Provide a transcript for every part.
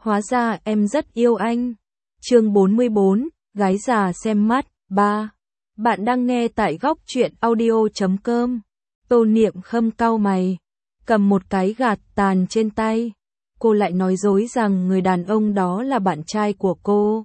Hóa ra em rất yêu anh. Chương 44, gái già xem mắt, 3. Bạn đang nghe tại góc truyện audio.com. Tô Niệm Khâm cau mày, cầm một cái gạt tàn trên tay. Cô lại nói dối rằng người đàn ông đó là bạn trai của cô.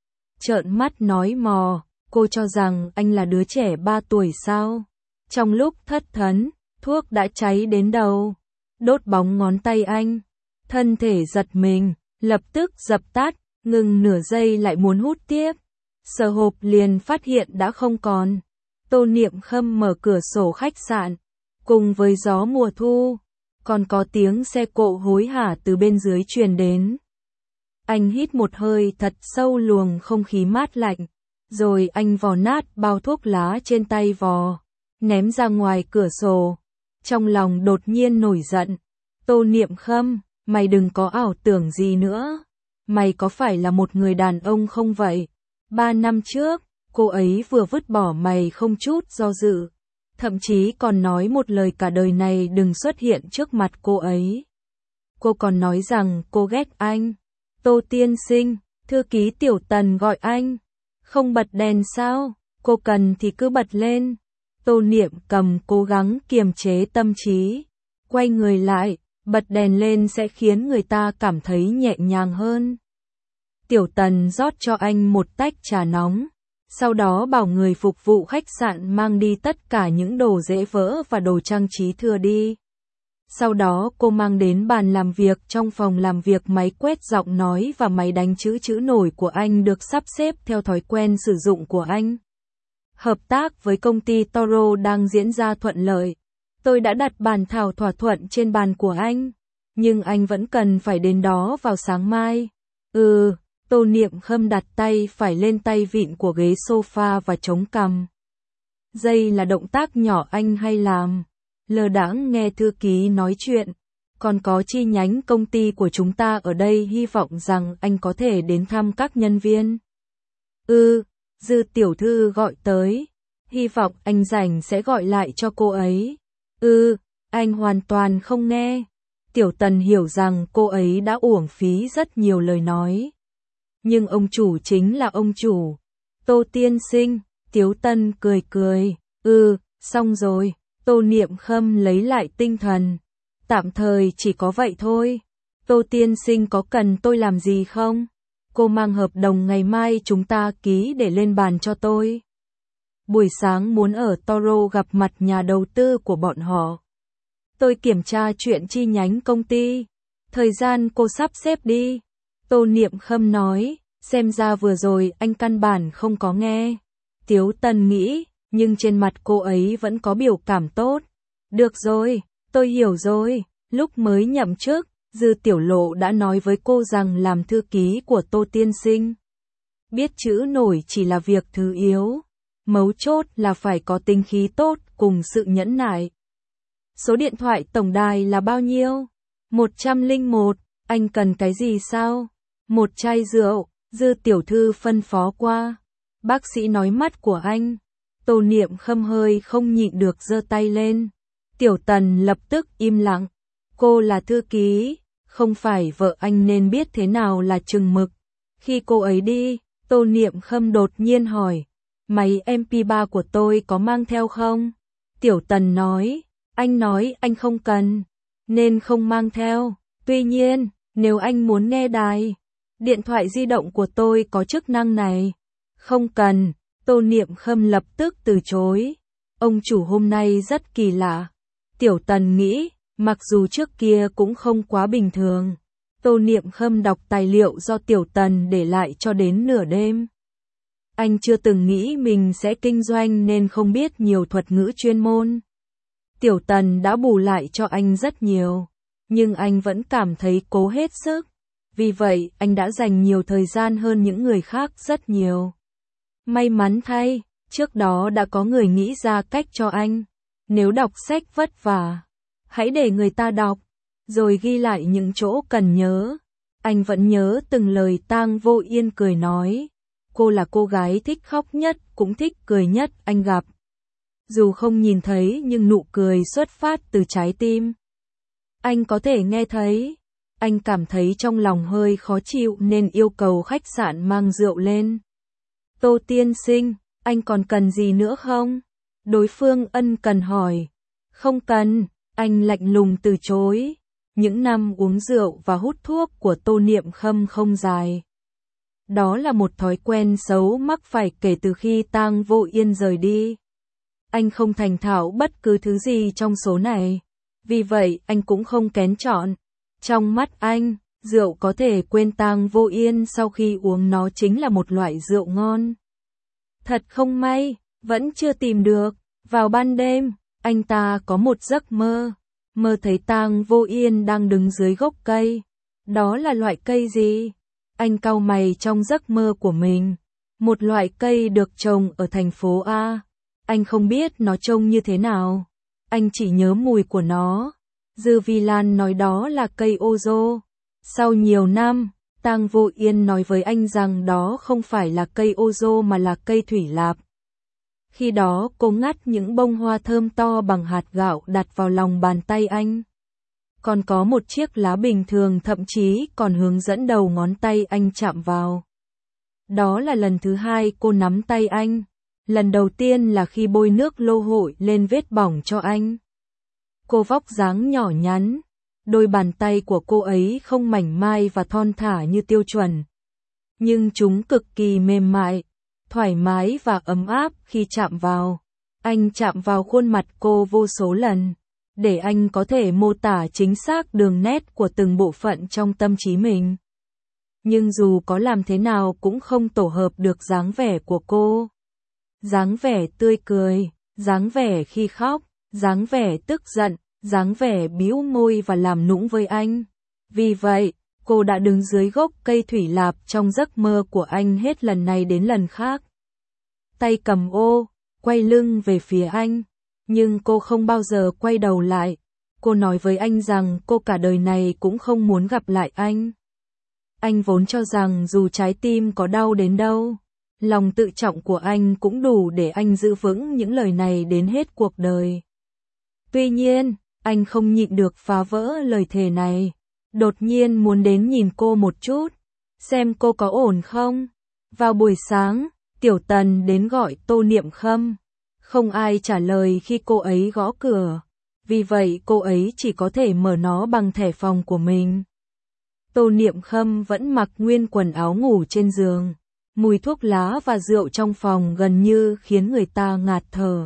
Trợn mắt nói mò, cô cho rằng anh là đứa trẻ 3 tuổi sao? Trong lúc thất thấn, thuốc đã cháy đến đầu, đốt bóng ngón tay anh. Thân thể giật mình, lập tức dập tắt, ngừng nửa giây lại muốn hút tiếp. Sờ hộp liền phát hiện đã không còn. Tô Niệm Khâm mở cửa sổ khách sạn, cùng với gió mùa thu, còn có tiếng xe cộ hối hả từ bên dưới truyền đến. Anh hít một hơi thật sâu luồng không khí mát lạnh, rồi anh vò nát bao thuốc lá trên tay vò, ném ra ngoài cửa sổ. Trong lòng đột nhiên nổi giận. Tô Niệm Khâm, mày đừng có ảo tưởng gì nữa. Mày có phải là một người đàn ông không vậy? 3 năm trước, cô ấy vừa vứt bỏ mày không chút do dự. Thậm chí còn nói một lời cả đời này đừng xuất hiện trước mặt cô ấy. Cô còn nói rằng cô ghét anh. Tô tiên sinh, thư ký Tiểu Tần gọi anh. Không bật đèn sao? Cô cần thì cứ bật lên. Tô Niệm Cầm cố gắng kiềm chế tâm trí. Quay người lại, bật đèn lên sẽ khiến người ta cảm thấy nhẹ nhàng hơn. Tiểu Tần rót cho anh một tách trà nóng. Sau đó bảo người phục vụ khách sạn mang đi tất cả những đồ dễ vỡ và đồ trang trí thừa đi. Sau đó cô mang đến bàn làm việc. Trong phòng làm việc, máy quét giọng nói và máy đánh chữ nổi của anh được sắp xếp theo thói quen sử dụng của anh. Hợp tác với công ty Toro đang diễn ra thuận lợi. Tôi đã đặt bản thảo thỏa thuận trên bàn của anh, nhưng anh vẫn cần phải đến đó vào sáng mai. Tô Niệm Khâm đặt tay phải lên tay vịn của ghế sofa và chống cằm. Đây là động tác nhỏ anh hay làm. Lơ đãng nghe thư ký nói chuyện. Còn có chi nhánh công ty của chúng ta ở đây, hy vọng rằng anh có thể đến thăm các nhân viên. Dư tiểu thư gọi tới. Hy vọng anh rảnh sẽ gọi lại cho cô ấy. Anh hoàn toàn không nghe. Tiểu Tần hiểu rằng cô ấy đã uổng phí rất nhiều lời nói. Nhưng ông chủ chính là ông chủ. Tô tiên sinh, Tiếu Tân cười. Xong rồi. Tô Niệm Khâm lấy lại tinh thần. Tạm thời chỉ có vậy thôi. Tô tiên sinh có cần tôi làm gì không? Cô mang hợp đồng ngày mai chúng ta ký để lên bàn cho tôi. Buổi sáng muốn ở Toro gặp mặt nhà đầu tư của bọn họ. Tôi kiểm tra chuyện chi nhánh công ty. Thời gian cô sắp xếp đi. Tô Niệm Khâm nói, xem ra vừa rồi anh căn bản không có nghe. Tiếu Tân nghĩ, nhưng trên mặt cô ấy vẫn có biểu cảm tốt. Được rồi, tôi hiểu rồi. Lúc mới nhậm chức, Dư Tiểu Lộ đã nói với cô rằng làm thư ký của Tô tiên sinh. Biết chữ nổi chỉ là việc thứ yếu. Mấu chốt là phải có tính khí tốt cùng sự nhẫn nại. Số điện thoại tổng đài là bao nhiêu? 101, anh cần cái gì sao? Một chai rượu, Dư tiểu thư phân phó qua. Bác sĩ nói mắt của anh. Tô Niệm Khâm hơi không nhịn được giơ tay lên. Tiểu Tần lập tức im lặng. Cô là thư ký, không phải vợ anh nên biết thế nào là chừng mực. Khi cô ấy đi, Tô Niệm Khâm đột nhiên hỏi. Máy MP3 của tôi có mang theo không? Tiểu Tần nói. Anh nói anh không cần, nên không mang theo. Tuy nhiên, nếu anh muốn nghe đài, điện thoại di động của tôi có chức năng này. Không cần. Tô Niệm Khâm lập tức từ chối. Ông chủ hôm nay rất kỳ lạ. Tiểu Tần nghĩ, mặc dù trước kia cũng không quá bình thường. Tô Niệm Khâm đọc tài liệu do Tiểu Tần để lại cho đến nửa đêm. Anh chưa từng nghĩ mình sẽ kinh doanh nên không biết nhiều thuật ngữ chuyên môn. Tiểu Tần đã bù lại cho anh rất nhiều, nhưng anh vẫn cảm thấy cố hết sức. Vì vậy, anh đã dành nhiều thời gian hơn những người khác rất nhiều. May mắn thay, trước đó đã có người nghĩ ra cách cho anh. Nếu đọc sách vất vả, hãy để người ta đọc, rồi ghi lại những chỗ cần nhớ. Anh vẫn nhớ từng lời Tang Vô Yên cười nói. Cô là cô gái thích khóc nhất, cũng thích cười nhất anh gặp. Dù không nhìn thấy nhưng nụ cười xuất phát từ trái tim. Anh có thể nghe thấy. Anh cảm thấy trong lòng hơi khó chịu nên yêu cầu khách sạn mang rượu lên. Tô tiên sinh, anh còn cần gì nữa không? Đối phương ân cần hỏi. Không cần, anh lạnh lùng từ chối. Những năm uống rượu và hút thuốc của Tô Niệm Khâm không dài. Đó là một thói quen xấu mắc phải kể từ khi Tang Vô Yên rời đi. Anh không thành thạo bất cứ thứ gì trong số này. Vì vậy anh cũng không kén chọn. Trong mắt anh, rượu có thể quên Tang Vô Yên sau khi uống nó chính là một loại rượu ngon. Thật không may, vẫn chưa tìm được. Vào ban đêm, anh ta có một giấc mơ. Mơ thấy Tang Vô Yên đang đứng dưới gốc cây. Đó là loại cây gì? Anh cau mày trong giấc mơ của mình. Một loại cây được trồng ở thành phố A. Anh không biết nó trông như thế nào. Anh chỉ nhớ mùi của nó. Dư Vi Lan nói đó là cây Ozo. Sau nhiều năm, Tang Vô Yên nói với anh rằng đó không phải là cây Ozo mà là cây thủy lạp. Khi đó cô ngắt những bông hoa thơm to bằng hạt gạo đặt vào lòng bàn tay anh. Còn có một chiếc lá bình thường thậm chí còn hướng dẫn đầu ngón tay anh chạm vào. Đó là lần thứ hai cô nắm tay anh. Lần đầu tiên là khi bôi nước lô hội lên vết bỏng cho anh. Cô vóc dáng nhỏ nhắn. Đôi bàn tay của cô ấy không mảnh mai và thon thả như tiêu chuẩn. Nhưng chúng cực kỳ mềm mại, thoải mái và ấm áp khi chạm vào. Anh chạm vào khuôn mặt cô vô số lần, để anh có thể mô tả chính xác đường nét của từng bộ phận trong tâm trí mình. Nhưng dù có làm thế nào cũng không tổ hợp được dáng vẻ của cô. Dáng vẻ tươi cười, dáng vẻ khi khóc, dáng vẻ tức giận, dáng vẻ bĩu môi và làm nũng với anh. Vì vậy, cô đã đứng dưới gốc cây thủy lạp trong giấc mơ của anh hết lần này đến lần khác. Tay cầm ô, quay lưng về phía anh. Nhưng cô không bao giờ quay đầu lại. Cô nói với anh rằng cô cả đời này cũng không muốn gặp lại anh. Anh vốn cho rằng dù trái tim có đau đến đâu, lòng tự trọng của anh cũng đủ để anh giữ vững những lời này đến hết cuộc đời. Tuy nhiên, anh không nhịn được phá vỡ lời thề này. Đột nhiên muốn đến nhìn cô một chút, xem cô có ổn không. Vào buổi sáng, Tiểu Tần đến gọi Tô Niệm Khâm. Không ai trả lời khi cô ấy gõ cửa. Vì vậy cô ấy chỉ có thể mở nó bằng thẻ phòng của mình. Tô Niệm Khâm vẫn mặc nguyên quần áo ngủ trên giường. Mùi thuốc lá và rượu trong phòng gần như khiến người ta ngạt thở.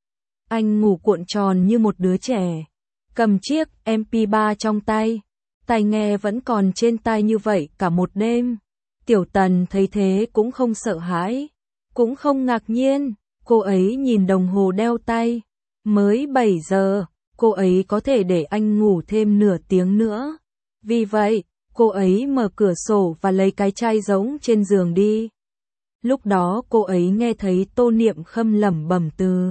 Anh ngủ cuộn tròn như một đứa trẻ. Cầm chiếc MP3 trong tay. Tai nghe vẫn còn trên tai như vậy cả một đêm. Tiểu Tần thấy thế cũng không sợ hãi. Cũng không ngạc nhiên. Cô ấy nhìn đồng hồ đeo tay. Mới 7 giờ. Cô ấy có thể để anh ngủ thêm nửa tiếng nữa. Vì vậy, cô ấy mở cửa sổ và lấy cái chai giống trên giường đi. Lúc đó cô ấy nghe thấy Tô Niệm Khâm lẩm bẩm từ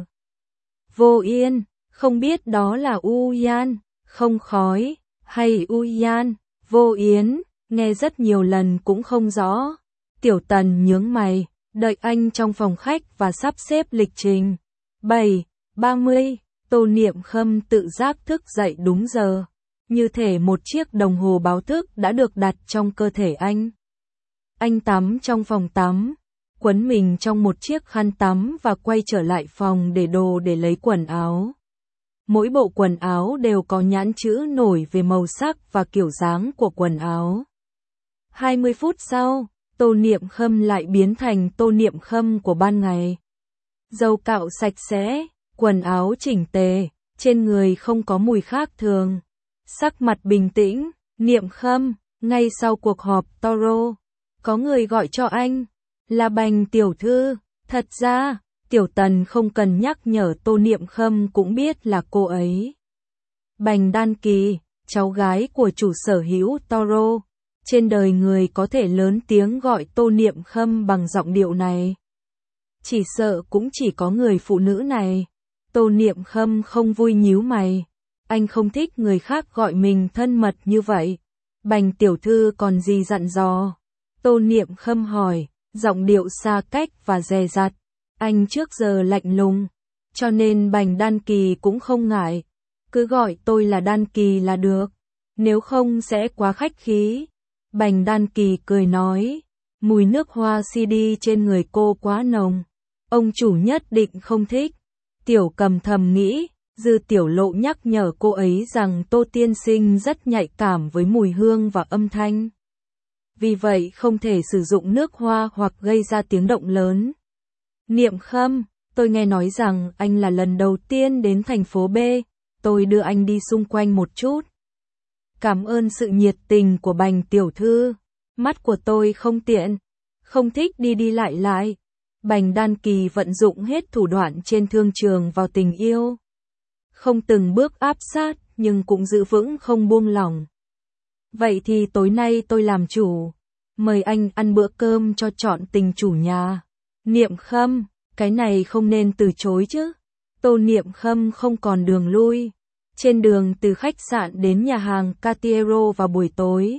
Vô Yên, không biết đó là U Yan, không khói, hay U Yan, Vô Yến, nghe rất nhiều lần cũng không rõ. Tiểu Tần nhướng mày, đợi anh trong phòng khách và sắp xếp lịch trình. 7:30, Tô Niệm Khâm tự giác thức dậy đúng giờ. Như thể một chiếc đồng hồ báo thức đã được đặt trong cơ thể anh. Anh tắm trong phòng tắm, quấn mình trong một chiếc khăn tắm và quay trở lại phòng để đồ để lấy quần áo. Mỗi bộ quần áo đều có nhãn chữ nổi về màu sắc và kiểu dáng của quần áo. 20 phút sau, Tô Niệm Khâm lại biến thành Tô Niệm Khâm của ban ngày. Dầu cạo sạch sẽ, quần áo chỉnh tề, trên người không có mùi khác thường. Sắc mặt bình tĩnh, Niệm Khâm, ngay sau cuộc họp Toro, có người gọi cho anh, là Bành tiểu thư. Thật ra, Tiểu Tần không cần nhắc nhở Tô Niệm Khâm cũng biết là cô ấy. Bành Đan Kỳ, cháu gái của chủ sở hữu Toro. Trên đời người có thể lớn tiếng gọi Tô Niệm Khâm bằng giọng điệu này. Chỉ sợ cũng chỉ có người phụ nữ này. Tô Niệm Khâm không vui nhíu mày. Anh không thích người khác gọi mình thân mật như vậy. Bành tiểu thư còn gì dặn dò? Tô Niệm Khâm hỏi, giọng điệu xa cách và dè dặt. Anh trước giờ lạnh lùng, cho nên Bành Đan Kỳ cũng không ngại. Cứ gọi tôi là Đan Kỳ là được. nếu không sẽ quá khách khí. Bành Đan Kỳ cười nói, mùi nước hoa CD trên người cô quá nồng, ông chủ nhất định không thích. Tiểu Cầm thầm nghĩ, Dư Tiểu Lộ nhắc nhở cô ấy rằng Tô tiên sinh rất nhạy cảm với mùi hương và âm thanh. Vì vậy không thể sử dụng nước hoa hoặc gây ra tiếng động lớn. Niệm Khâm, tôi nghe nói rằng anh là lần đầu tiên đến thành phố B, tôi đưa anh đi xung quanh một chút. Cảm ơn sự nhiệt tình của Bành tiểu thư, mắt của tôi không tiện, không thích đi đi lại lại. Bành Đan Kỳ vận dụng hết thủ đoạn trên thương trường vào tình yêu. Không từng bước áp sát, nhưng cũng giữ vững không buông lỏng. Vậy thì tối nay tôi làm chủ, mời anh ăn bữa cơm cho trọn tình chủ nhà. Niệm Khâm, cái này không nên từ chối chứ. Tô Niệm Khâm không còn đường lui. Trên đường từ khách sạn đến nhà hàng Cartiero vào buổi tối,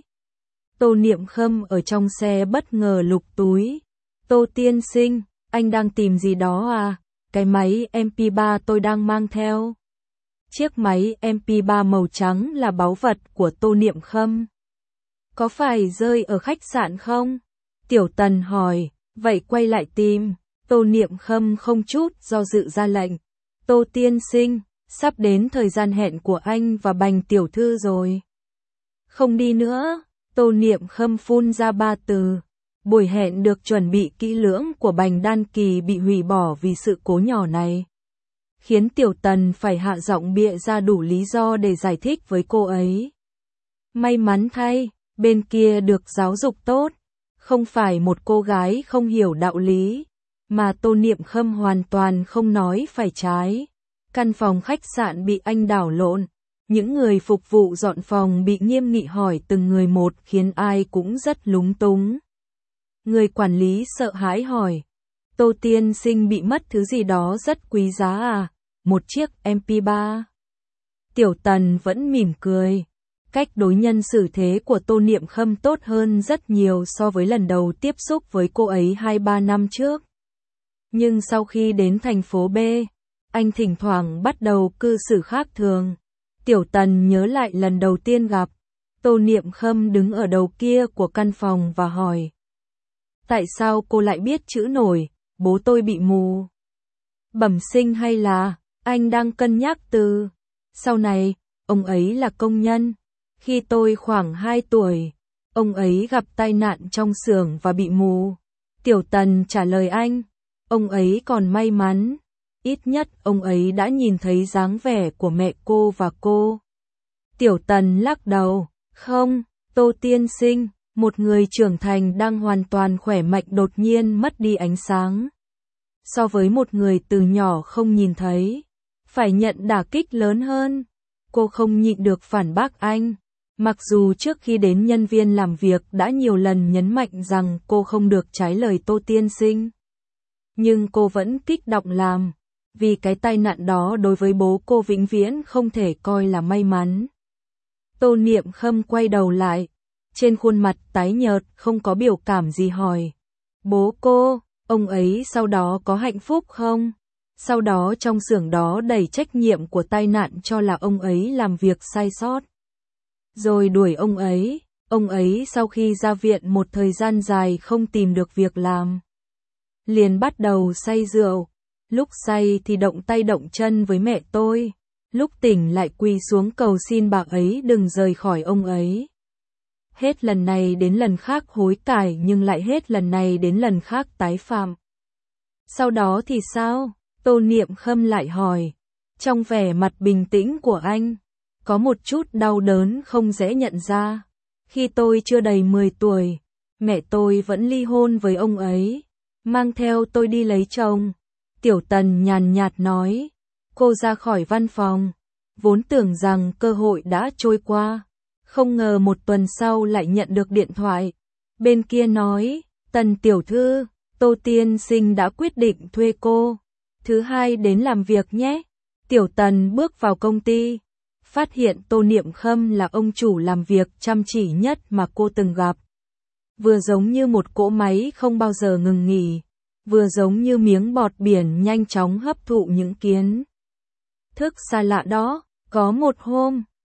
Tô Niệm Khâm ở trong xe bất ngờ lục túi. Tô tiên sinh, anh đang tìm gì đó à? Cái máy MP3 tôi đang mang theo. Chiếc máy MP3 màu trắng là báu vật của Tô Niệm Khâm. Có phải rơi ở khách sạn không? Tiểu Tần hỏi, vậy quay lại tìm. Tô Niệm Khâm không chút do dự ra lệnh. Tô tiên sinh, sắp đến thời gian hẹn của anh và Bành tiểu thư rồi. Không đi nữa. Tô Niệm Khâm phun ra 3 từ. Buổi hẹn được chuẩn bị kỹ lưỡng của Bành Đan Kỳ bị hủy bỏ vì sự cố nhỏ này, khiến Tiểu Tần phải hạ giọng bịa ra đủ lý do để giải thích với cô ấy. May mắn thay, bên kia được giáo dục tốt, không phải một cô gái không hiểu đạo lý, mà Tô Niệm Khâm hoàn toàn không nói phải trái. Căn phòng khách sạn bị anh đảo lộn, những người phục vụ dọn phòng bị nghiêm nghị hỏi từng người một khiến ai cũng rất lúng túng. Người quản lý sợ hãi hỏi, Tô tiên sinh bị mất thứ gì đó rất quý giá à? Một chiếc MP3. Tiểu Tần vẫn mỉm cười. Cách đối nhân xử thế của Tô Niệm Khâm tốt hơn rất nhiều so với lần đầu tiếp xúc với cô ấy 2-3 năm trước. Nhưng sau khi đến thành phố B, anh thỉnh thoảng bắt đầu cư xử khác thường. Tiểu Tần nhớ lại lần đầu tiên gặp, Tô Niệm Khâm đứng ở đầu kia của căn phòng và hỏi, tại sao cô lại biết chữ nổi, bố tôi bị mù? Bẩm sinh hay là, anh đang cân nhắc từ. Sau này, ông ấy là công nhân. Khi tôi khoảng 2 tuổi, ông ấy gặp tai nạn trong xưởng và bị mù. Tiểu Tần trả lời anh, ông ấy còn may mắn. Ít nhất ông ấy đã nhìn thấy dáng vẻ của mẹ cô và cô. Tiểu Tần lắc đầu, không, Tô tiên sinh, một người trưởng thành đang hoàn toàn khỏe mạnh đột nhiên mất đi ánh sáng. So với một người từ nhỏ không nhìn thấy, phải nhận đả kích lớn hơn. Cô không nhịn được phản bác anh. Mặc dù trước khi đến nhân viên làm việc đã nhiều lần nhấn mạnh rằng cô không được trái lời Tô tiên sinh, nhưng cô vẫn kích động làm, vì cái tai nạn đó đối với bố cô vĩnh viễn không thể coi là may mắn. Tô Niệm Khâm quay đầu lại, trên khuôn mặt tái nhợt không có biểu cảm gì hỏi, bố cô, ông ấy sau đó có hạnh phúc không? Sau đó trong xưởng đó đẩy trách nhiệm của tai nạn cho là ông ấy làm việc sai sót, rồi đuổi ông ấy sau khi ra viện một thời gian dài không tìm được việc làm, liền bắt đầu say rượu, lúc say thì động tay động chân với mẹ tôi, lúc tỉnh lại quỳ xuống cầu xin bà ấy đừng rời khỏi ông ấy. Hết lần này đến lần khác hối cải nhưng lại hết lần này đến lần khác tái phạm. Sau đó thì sao? Tô Niệm Khâm lại hỏi. Trong vẻ mặt bình tĩnh của anh, có một chút đau đớn không dễ nhận ra. Khi tôi chưa đầy 10 tuổi, mẹ tôi vẫn ly hôn với ông ấy, mang theo tôi đi lấy chồng. Tiểu Tần nhàn nhạt nói. Cô ra khỏi văn phòng, vốn tưởng rằng cơ hội đã trôi qua. Không ngờ một tuần sau lại nhận được điện thoại. Bên kia nói, Tần tiểu thư, Tô tiên sinh đã quyết định thuê cô thứ hai đến làm việc nhé. Tiểu Tần bước vào công ty, phát hiện Tô Niệm Khâm là ông chủ làm việc chăm chỉ nhất mà cô từng gặp. Vừa giống như một cỗ máy không bao giờ ngừng nghỉ, vừa giống như miếng bọt biển nhanh chóng hấp thụ những kiến thức xa lạ đó. Có một hôm,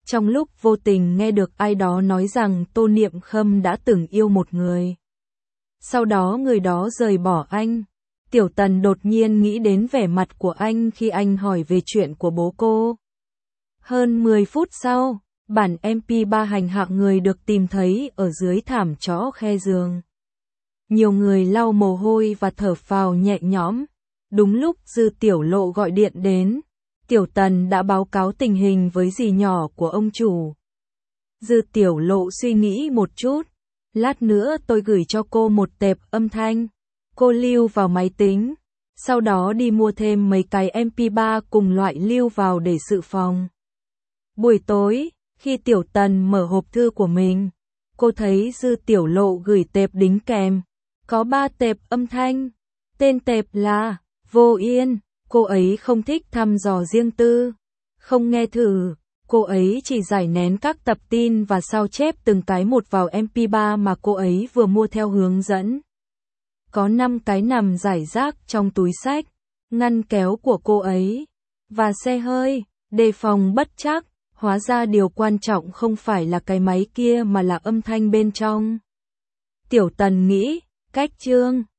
Trong lúc vô tình nghe được ai đó nói rằng Tô Niệm Khâm đã từng yêu một người. Sau đó người đó rời bỏ anh. Tiểu Tần đột nhiên nghĩ đến vẻ mặt của anh khi anh hỏi về chuyện của bố cô. Hơn 10 phút sau, bản MP3 hành hạ người được tìm thấy ở dưới thảm chó khe giường. Nhiều người lau mồ hôi và thở phào nhẹ nhõm. Đúng lúc Dư Tiểu Lộ gọi điện đến, Tiểu Tần đã báo cáo tình hình với dì nhỏ của ông chủ. Dư Tiểu Lộ suy nghĩ một chút, lát nữa tôi gửi cho cô một tệp âm thanh. Cô lưu vào máy tính, sau đó đi mua thêm mấy cái MP3 cùng loại lưu vào để dự phòng. Buổi tối, khi Tiểu Tần mở hộp thư của mình, cô thấy Dư Tiểu Lộ gửi tệp đính kèm. Có 3 tệp âm thanh, tên tệp là Vô Yên, cô ấy không thích thăm dò riêng tư, không nghe thử, cô ấy chỉ giải nén các tập tin và sao chép từng cái một vào MP3 mà cô ấy vừa mua theo hướng dẫn. Có 5 cái nằm rải rác trong túi xách, ngăn kéo của cô ấy, và xe hơi, đề phòng bất trắc, hóa ra điều quan trọng không phải là cái máy kia mà là âm thanh bên trong. Tiểu Tần nghĩ, cách chương